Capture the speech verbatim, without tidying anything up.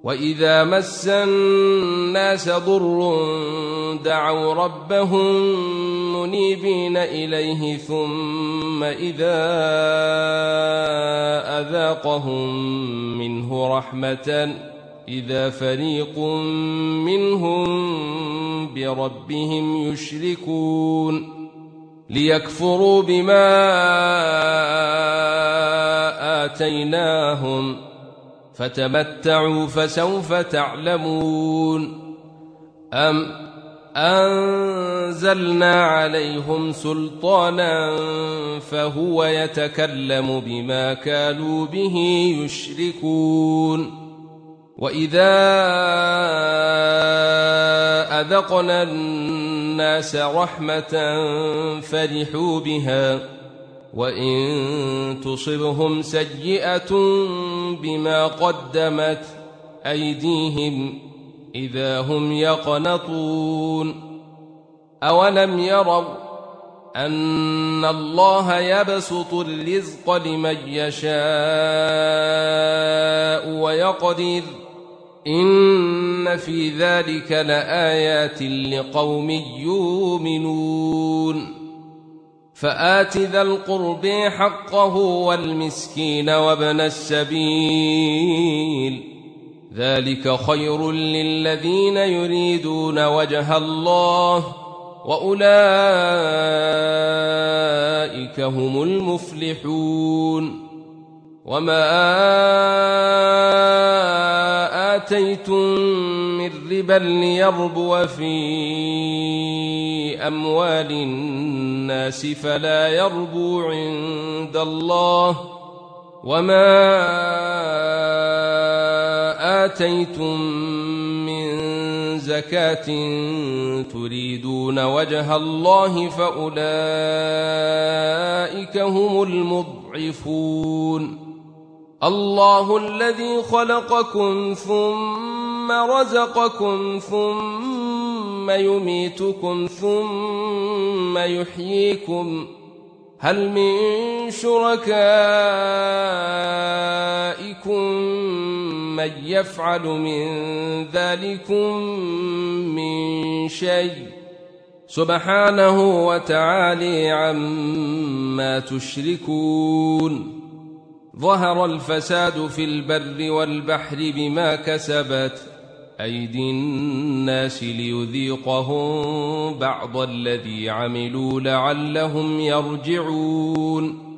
وإذا مس الناس ضر دعوا ربهم منيبين إليه ثم إذا أذاقهم منه رحمة إذا فريق منهم بربهم يشركون ليكفروا بما آتيناهم فتمتعوا فسوف تعلمون أم أنزلنا عليهم سلطانا فهو يتكلم بما كانوا به يشركون وإذا أذقنا الناس رحمة فرحوا بها وإن تصبهم سيئة بما قدمت أيديهم إذا هم يقنطون أولم يروا أن الله يبسط الرزق لمن يشاء ويقدر إن في ذلك لآيات لقوم يؤمنون فآت ذا القرب حقه والمسكين وابن السبيل ذلك خير للذين يريدون وجه الله وأولئك هم المفلحون وما آتيتم من ربا ليربو في أموال الناس فلا يربو عند الله وما آتيتم من زكاة تريدون وجه الله فأولئك هم المضعفون الله الذي خلقكم ثم رزقكم ثم يميتكم ثم يحييكم هل من شركائكم من يفعل من ذلكم من شيء سبحانه وتعالى عما تشركون ظهر الفساد في البر والبحر بما كسبت أيدي الناس ليذيقهم بعض الذي عملوا لعلهم يرجعون